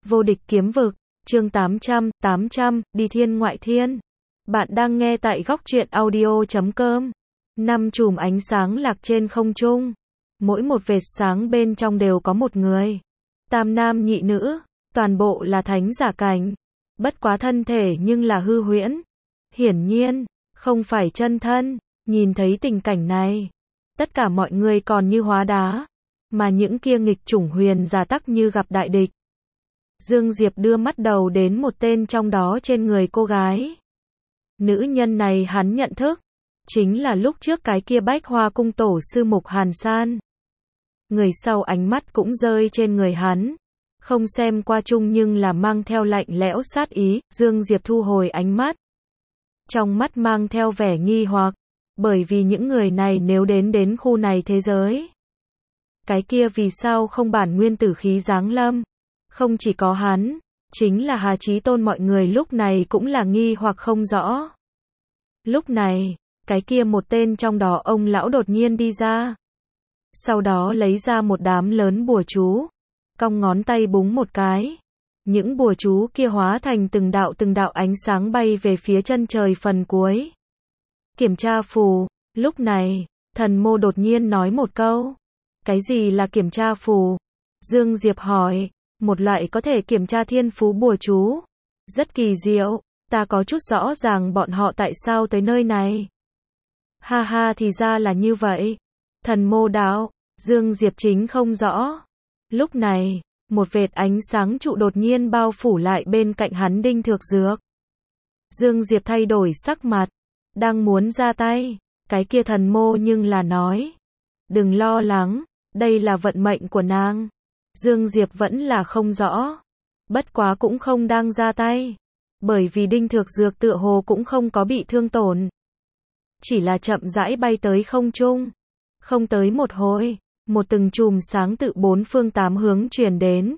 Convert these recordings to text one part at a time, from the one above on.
Vô địch kiếm vực, chương 800, đi thiên ngoại thiên. Bạn đang nghe tại góc truyện audio.com. 5 chùm ánh sáng lạc trên không trung. Mỗi một vệt sáng bên trong đều có một người. Tam nam nhị nữ, toàn bộ là thánh giả cảnh. Bất quá thân thể nhưng là hư huyễn. Hiển nhiên, không phải chân thân. Nhìn thấy tình cảnh này, tất cả mọi người còn như hóa đá. Mà những kia nghịch chủng huyền giả tắc như gặp đại địch. Dương Diệp đưa mắt đầu đến một tên trong đó trên người cô gái. Nữ nhân này hắn nhận thức, chính là lúc trước cái kia Bách Hoa cung tổ sư Mục Hàn San. Người sau ánh mắt cũng rơi trên người hắn, không xem qua chung nhưng là mang theo lạnh lẽo sát ý. Dương Diệp thu hồi ánh mắt, trong mắt mang theo vẻ nghi hoặc, bởi vì những người này nếu đến khu này thế giới, cái kia vì sao không bản nguyên tử khí giáng lâm? Không chỉ có hắn, chính là Hà Chí Tôn, mọi người lúc này cũng là nghi hoặc không rõ. Lúc này, cái kia một tên trong đó ông lão đột nhiên đi ra. Sau đó lấy ra một đám lớn bùa chú, cong ngón tay búng một cái. Những bùa chú kia hóa thành từng đạo ánh sáng bay về phía chân trời phần cuối. Kiểm tra phù, lúc này, Thần Mô đột nhiên nói một câu. Cái gì là kiểm tra phù? Dương Diệp hỏi. Một loại có thể kiểm tra thiên phú bùa chú. Rất kỳ diệu, ta có chút rõ ràng bọn họ tại sao tới nơi này. Ha ha, thì ra là như vậy. Thần Mô đạo, Dương Diệp chính không rõ. Lúc này, một vệt ánh sáng trụ đột nhiên bao phủ lại bên cạnh hắn Đinh Thược Dược. Dương Diệp thay đổi sắc mặt, đang muốn ra tay, cái kia Thần Mô nhưng là nói. Đừng lo lắng, đây là vận mệnh của nàng. Dương Diệp vẫn là không rõ, bất quá cũng không đang ra tay, bởi vì Đinh Thược Dược tựa hồ cũng không có bị thương tổn, chỉ là chậm rãi bay tới không trung. Không tới một hồi, một từng chùm sáng tự bốn phương tám hướng truyền đến.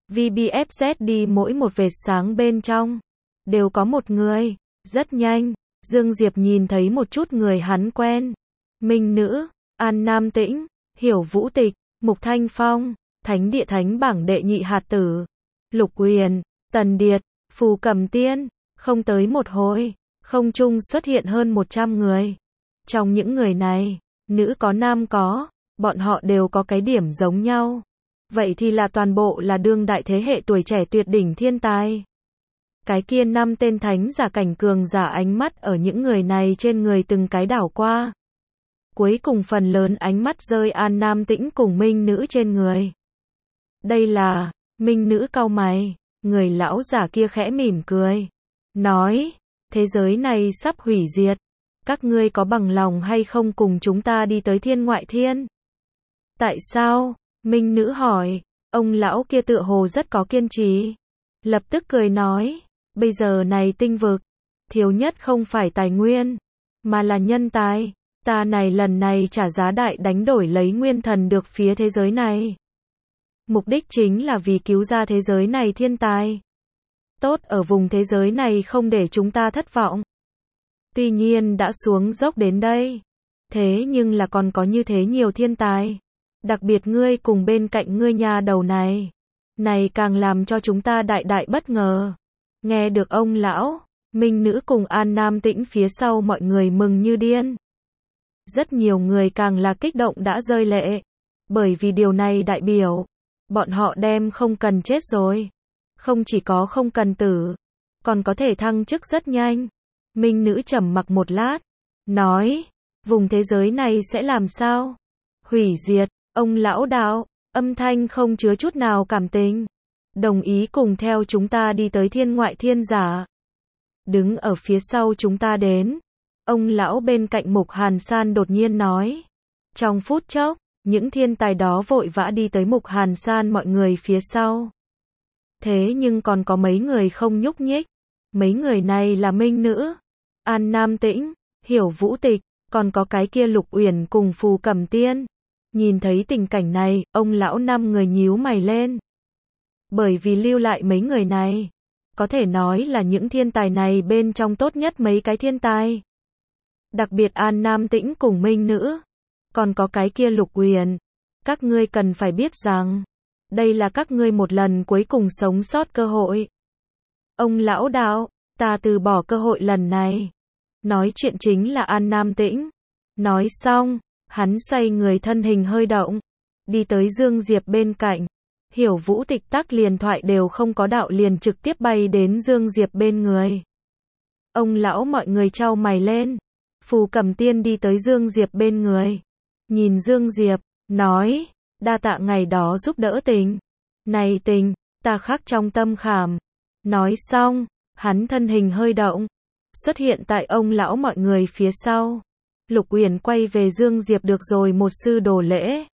VBFZ đi mỗi một vệt sáng bên trong, đều có một người. Rất nhanh, Dương Diệp nhìn thấy một chút người hắn quen. Minh Nữ, An Nam Tĩnh, Hiểu Vũ Tịch, Mục Thanh Phong, Thánh Địa Thánh bảng đệ nhị hạt tử, Lục Quyền, Tần Điệt, Phù Cẩm Tiên. Không tới một hồi, không trung xuất hiện hơn 100 người. Trong những người này, nữ có nam có, bọn họ đều có cái điểm giống nhau. Vậy thì là toàn bộ là đương đại thế hệ tuổi trẻ tuyệt đỉnh thiên tài. Cái kia 5 tên thánh giả cảnh cường giả ánh mắt ở những người này trên người từng cái đảo qua. Cuối cùng phần lớn ánh mắt rơi An Nam Tĩnh cùng Minh Nữ trên người. Đây là, Minh Nữ cau mày, người lão giả kia khẽ mỉm cười, nói, thế giới này sắp hủy diệt, các ngươi có bằng lòng hay không cùng chúng ta đi tới thiên ngoại thiên? Tại sao? Minh Nữ hỏi. Ông lão kia tựa hồ rất có kiên trì, lập tức cười nói, bây giờ này tinh vực, thiếu nhất không phải tài nguyên, mà là nhân tài. Ta này lần này trả giá đại đánh đổi lấy nguyên thần được phía thế giới này. Mục đích chính là vì cứu ra thế giới này thiên tài. Tốt ở vùng thế giới này không để chúng ta thất vọng. Tuy nhiên đã xuống dốc đến đây, thế nhưng là còn có như thế nhiều thiên tài. Đặc biệt ngươi cùng bên cạnh ngươi nhà đầu này. Này càng làm cho chúng ta đại bất ngờ. Nghe được ông lão, Minh Nữ cùng An Nam Tĩnh phía sau mọi người mừng như điên. Rất nhiều người càng là kích động đã rơi lệ. Bởi vì điều này đại biểu, bọn họ đem không cần chết rồi. Không chỉ có không cần tử, còn có thể thăng chức rất nhanh. Minh Nữ trầm mặc một lát, nói, vùng thế giới này sẽ làm sao? Hủy diệt, ông lão đạo, âm thanh không chứa chút nào cảm tình. Đồng ý cùng theo chúng ta đi tới thiên ngoại thiên giả. Đứng ở phía sau chúng ta đến. Ông lão bên cạnh Mục Hàn San đột nhiên nói. Trong phút chốc, những thiên tài đó vội vã đi tới Mục Hàn San mọi người phía sau. Thế nhưng còn có mấy người không nhúc nhích. Mấy người này là Minh Nữ, An Nam Tĩnh, Hiểu Vũ Tịch, còn có cái kia Lục Uyển cùng Phù Cẩm Tiên. Nhìn thấy tình cảnh này, ông lão 5 người nhíu mày lên. Bởi vì lưu lại mấy người này, có thể nói là những thiên tài này bên trong tốt nhất mấy cái thiên tài. Đặc biệt An Nam Tĩnh cùng Minh Nữ, còn có cái kia Lục Uyển. Các ngươi cần phải biết rằng, đây là các ngươi một lần cuối cùng sống sót cơ hội. Ông lão đạo, ta từ bỏ cơ hội lần này. Nói chuyện chính là An Nam Tĩnh. Nói xong, hắn xoay người thân hình hơi động, đi tới Dương Diệp bên cạnh. Hiểu Vũ Tịch tắc liền thoại đều không có đạo liền trực tiếp bay đến Dương Diệp bên người. Ông lão mọi người chau mày lên. Phù Cẩm Tiên đi tới Dương Diệp bên người. Nhìn Dương Diệp, nói, đa tạ ngày đó giúp đỡ tình. Này tình, ta khắc trong tâm khảm. Nói xong, hắn thân hình hơi động, xuất hiện tại ông lão mọi người phía sau. Lục Uyển quay về Dương Diệp được rồi một sư đồ lễ.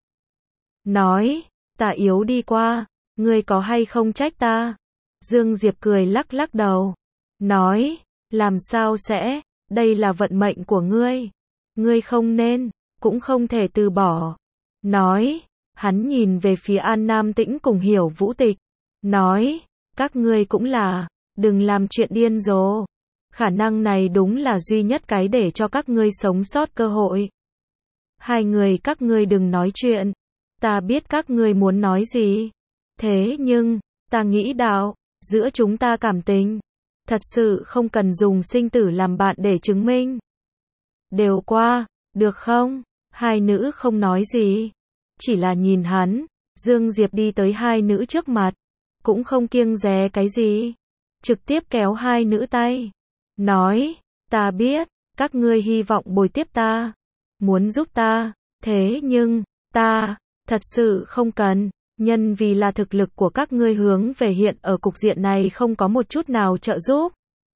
Nói, ta yếu đi qua, ngươi có hay không trách ta? Dương Diệp cười lắc lắc đầu. Nói, làm sao sẽ, đây là vận mệnh của ngươi. Ngươi không nên, cũng không thể từ bỏ. Nói, hắn nhìn về phía An Nam Tĩnh cùng Hiểu Vũ Tịch. Nói, các ngươi cũng là, đừng làm chuyện điên rồ. Khả năng này đúng là duy nhất cái để cho các ngươi sống sót cơ hội. Hai người các ngươi đừng nói chuyện. Ta biết các ngươi muốn nói gì. Thế nhưng, ta nghĩ đạo, giữa chúng ta cảm tình. Thật sự không cần dùng sinh tử làm bạn để chứng minh. Đều qua, được không? Hai nữ không nói gì. Chỉ là nhìn hắn. Dương Diệp đi tới hai nữ trước mặt. Cũng không kiêng dè cái gì. Trực tiếp kéo hai nữ tay. Nói, ta biết, các ngươi hy vọng bồi tiếp ta. Muốn giúp ta. Thế nhưng, ta, thật sự không cần. Nhân vì là thực lực của các ngươi hướng về hiện ở cục diện này không có một chút nào trợ giúp.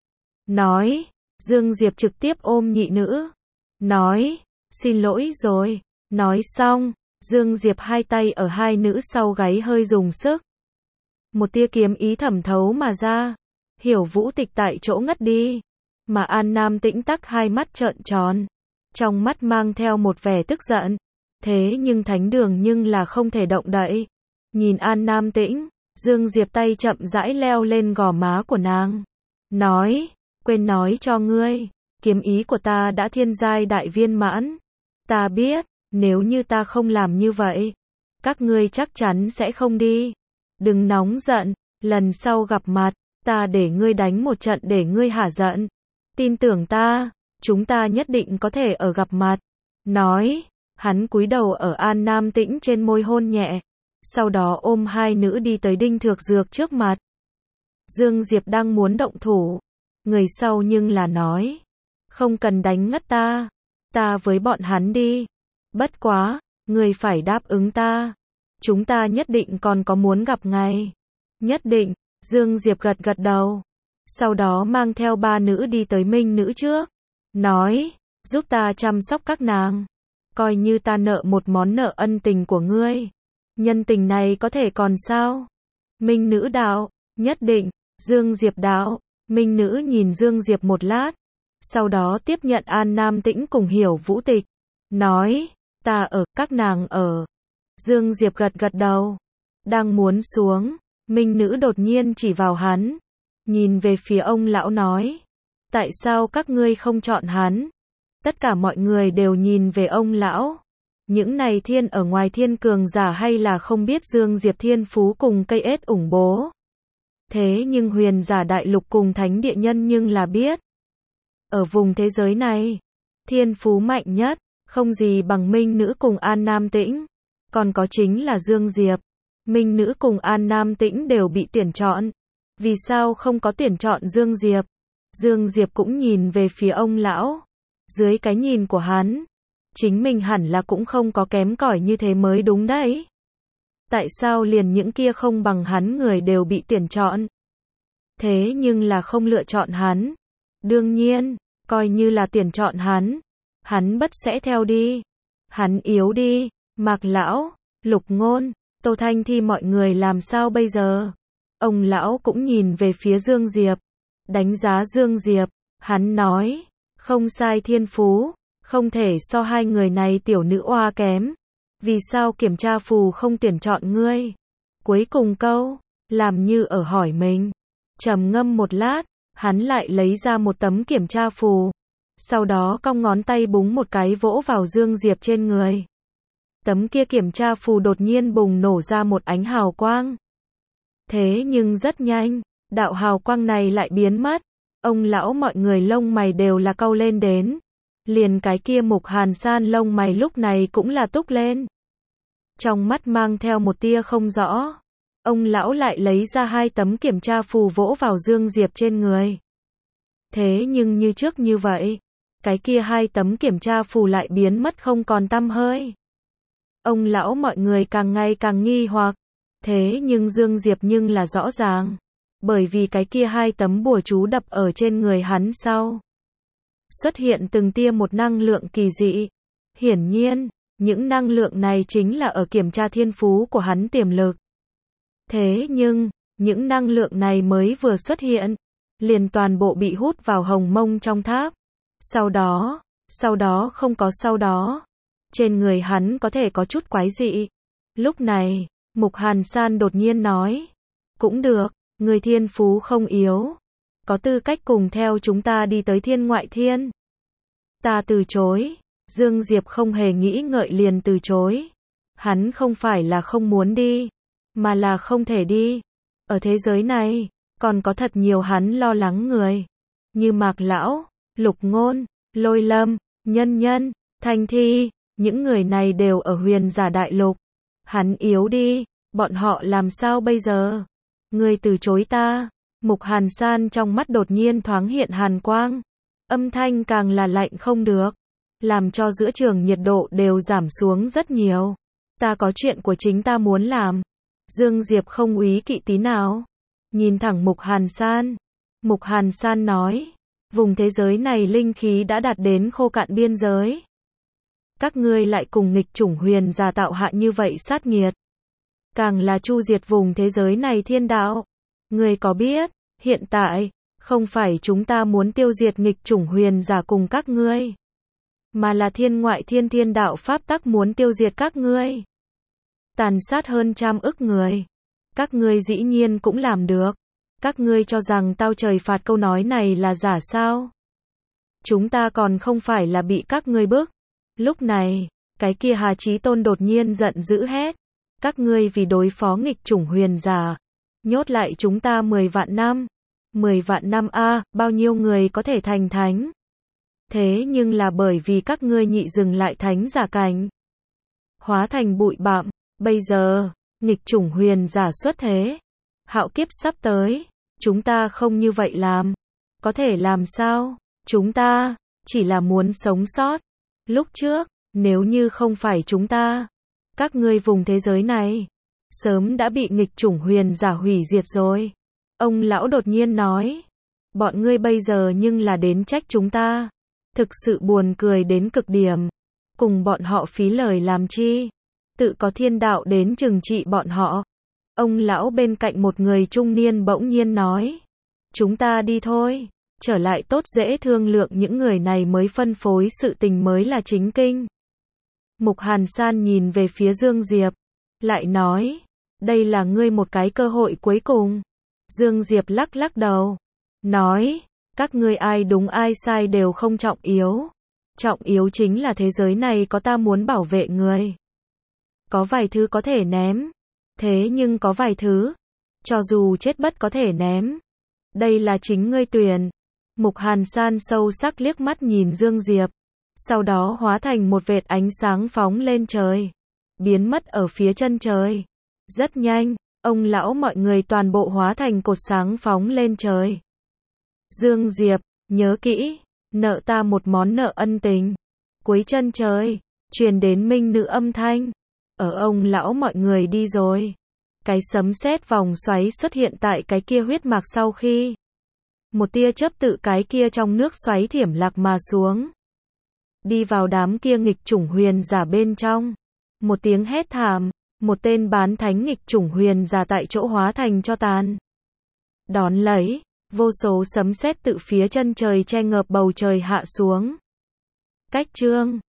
Nói, Dương Diệp trực tiếp ôm nhị nữ. Nói, xin lỗi rồi. Nói xong, Dương Diệp hai tay ở hai nữ sau gáy hơi dùng sức. Một tia kiếm ý thẩm thấu mà ra. Hiểu Vũ Tịch tại chỗ ngất đi. Mà An Nam Tĩnh tắc hai mắt trợn tròn. Trong mắt mang theo một vẻ tức giận. Thế nhưng thánh đường nhưng là không thể động đậy. Nhìn An Nam Tĩnh, Dương Diệp tay chậm rãi leo lên gò má của nàng. Nói, quên nói cho ngươi, kiếm ý của ta đã thiên giai đại viên mãn. Ta biết, nếu như ta không làm như vậy, các ngươi chắc chắn sẽ không đi. Đừng nóng giận, lần sau gặp mặt, ta để ngươi đánh một trận để ngươi hả giận. Tin tưởng ta, chúng ta nhất định có thể ở gặp mặt. Nói, hắn cúi đầu ở An Nam Tĩnh trên môi hôn nhẹ. Sau đó ôm hai nữ đi tới Đinh Thược Dược trước mặt. Dương Diệp đang muốn động thủ. Người sau nhưng là nói. Không cần đánh ngất ta. Ta với bọn hắn đi. Bất quá, người phải đáp ứng ta. Chúng ta nhất định còn có muốn gặp ngày. Nhất định, Dương Diệp gật gật đầu. Sau đó mang theo ba nữ đi tới Minh nữ trước. Nói, giúp ta chăm sóc các nàng. Coi như ta nợ một món nợ ân tình của ngươi. Nhân tình này có thể còn sao? Minh nữ đạo, nhất định. Dương Diệp đạo, Minh nữ nhìn Dương Diệp một lát. Sau đó tiếp nhận An Nam Tĩnh cùng Hiểu Vũ Tịch. Nói, ta ở, các nàng ở. Dương Diệp gật gật đầu. Đang muốn xuống, Minh nữ đột nhiên chỉ vào hắn. Nhìn về phía ông lão nói. Tại sao các ngươi không chọn hắn? Tất cả mọi người đều nhìn về ông lão. Những này thiên ở ngoài thiên cường giả hay là không biết Dương Diệp thiên phú cùng cây ết ủng bố. Thế nhưng huyền giả đại lục cùng thánh địa nhân nhưng là biết. Ở vùng thế giới này, thiên phú mạnh nhất, không gì bằng Minh nữ cùng An Nam Tĩnh. Còn có chính là Dương Diệp. Minh nữ cùng An Nam Tĩnh đều bị tuyển chọn. Vì sao không có tuyển chọn Dương Diệp? Dương Diệp cũng nhìn về phía ông lão. Dưới cái nhìn của hắn, chính mình hẳn là cũng không có kém cỏi như thế mới đúng đấy. Tại sao liền những kia không bằng hắn người đều bị tuyển chọn? Thế nhưng là không lựa chọn hắn. Đương nhiên, coi như là tuyển chọn hắn bất sẽ theo đi. Hắn yếu đi, Mạc lão, Lục Ngôn, Tô Thanh Thi mọi người làm sao bây giờ? Ông lão cũng nhìn về phía Dương Diệp. Đánh giá Dương Diệp, hắn nói, không sai thiên phú, không thể so hai người này tiểu nữ oa kém. Vì sao kiểm tra phù không tuyển chọn ngươi? Cuối cùng câu, làm như ở hỏi mình. Trầm ngâm một lát, hắn lại lấy ra một tấm kiểm tra phù. Sau đó cong ngón tay búng một cái vỗ vào Dương Diệp trên người. tấm kia kiểm tra phù đột nhiên bùng nổ ra một ánh hào quang. Thế nhưng rất nhanh, đạo hào quang này lại biến mất. Ông lão mọi người lông mày đều là cau lên đến. Liền cái kia Mục Hàn San lông mày lúc này cũng là túc lên. Trong mắt mang theo một tia không rõ. Ông lão lại lấy ra 2 tấm kiểm tra phù vỗ vào Dương Diệp trên người. Thế nhưng như trước như vậy, cái kia 2 tấm kiểm tra phù lại biến mất không còn tăm hơi. Ông lão mọi người càng ngày càng nghi hoặc. Thế nhưng Dương Diệp nhưng là rõ ràng. Bởi vì cái kia 2 tấm bùa chú đập ở trên người hắn sau. Xuất hiện từng tia một năng lượng kỳ dị. Hiển nhiên, những năng lượng này chính là ở kiểm tra thiên phú của hắn tiềm lực. Thế nhưng, những năng lượng này mới vừa xuất hiện, liền toàn bộ bị hút vào hồng mông trong tháp. Sau đó không có sau đó. Trên người hắn có thể có chút quái dị. Lúc này, Mục Hàn San đột nhiên nói. Cũng được, người thiên phú không yếu. Có tư cách cùng theo chúng ta đi tới thiên ngoại thiên. Ta từ chối. Dương Diệp không hề nghĩ ngợi liền từ chối. Hắn không phải là không muốn đi, mà là không thể đi. Ở thế giới này, còn có thật nhiều hắn lo lắng người. Như Mạc Lão, Lục Ngôn, Lôi Lâm, Nhân Nhân, Thanh Thi, những người này đều ở Huyền Giả Đại Lục. Hắn yếu đi, bọn họ làm sao bây giờ? Ngươi từ chối ta. Mục Hàn San trong mắt đột nhiên thoáng hiện hàn quang. Âm thanh càng là lạnh không được. Làm cho giữa trường nhiệt độ đều giảm xuống rất nhiều. Ta có chuyện của chính ta muốn làm. Dương Diệp không úy kỵ tí nào. Nhìn thẳng Mục Hàn San. Mục Hàn San nói. Vùng thế giới này linh khí đã đạt đến khô cạn biên giới. Các ngươi lại cùng nghịch chủng huyền giả tạo hạ như vậy sát nghiệt. Càng là chu diệt vùng thế giới này thiên đạo. Ngươi có biết, hiện tại, không phải chúng ta muốn tiêu diệt nghịch chủng huyền giả cùng các ngươi. Mà là thiên ngoại thiên thiên đạo pháp tắc muốn tiêu diệt các ngươi. Tàn sát hơn 100 ức người. Các ngươi dĩ nhiên cũng làm được. Các ngươi cho rằng tao trời phạt câu nói này là giả sao? Chúng ta còn không phải là bị các ngươi bức. Lúc này, cái kia Hà Chí Tôn đột nhiên giận dữ hét. Các ngươi vì đối phó nghịch chủng huyền giả, nhốt lại chúng ta 10 vạn năm. 10 vạn năm a, bao nhiêu người có thể thành thánh? Thế nhưng là bởi vì các ngươi nhị dừng lại thánh giả cảnh. Hóa thành bụi bặm, bây giờ, nghịch chủng huyền giả xuất thế. Hạo kiếp sắp tới, chúng ta không như vậy làm. Có thể làm sao? Chúng ta, chỉ là muốn sống sót. Lúc trước, nếu như không phải chúng ta, các ngươi vùng thế giới này, sớm đã bị nghịch chủng huyền giả hủy diệt rồi. Ông lão đột nhiên nói, bọn ngươi bây giờ nhưng là đến trách chúng ta. Thực sự buồn cười đến cực điểm. Cùng bọn họ phí lời làm chi? Tự có thiên đạo đến trừng trị bọn họ. Ông lão bên cạnh một người trung niên bỗng nhiên nói. Chúng ta đi thôi. Trở lại tốt dễ thương lượng những người này mới phân phối sự tình mới là chính kinh. Mục Hàn San nhìn về phía Dương Diệp. Lại nói. Đây là ngươi một cái cơ hội cuối cùng. Dương Diệp lắc lắc đầu. Nói. Các ngươi ai đúng ai sai đều không trọng yếu. Trọng yếu chính là thế giới này có ta muốn bảo vệ người. Có vài thứ có thể ném. Thế nhưng có vài thứ, cho dù chết bất có thể ném. Đây là chính ngươi tuyển. Mục Hàn San sâu sắc liếc mắt nhìn Dương Diệp. Sau đó hóa thành một vệt ánh sáng phóng lên trời. Biến mất ở phía chân trời. Rất nhanh, ông lão mọi người toàn bộ hóa thành cột sáng phóng lên trời. Dương Diệp, nhớ kỹ, nợ ta một món nợ ân tình. Cuối chân trời, truyền đến minh nữ âm thanh. Ở ông lão mọi người đi rồi. Cái sấm sét vòng xoáy xuất hiện tại cái kia huyết mạc sau khi. Một tia chớp tự cái kia trong nước xoáy thiểm lạc mà xuống. Đi vào đám kia nghịch chủng huyền giả bên trong. Một tiếng hét thảm, một tên bán thánh nghịch chủng huyền giả tại chỗ hóa thành cho tàn. Đón lấy, vô số sấm sét tự phía chân trời che ngợp bầu trời hạ xuống. Cách chương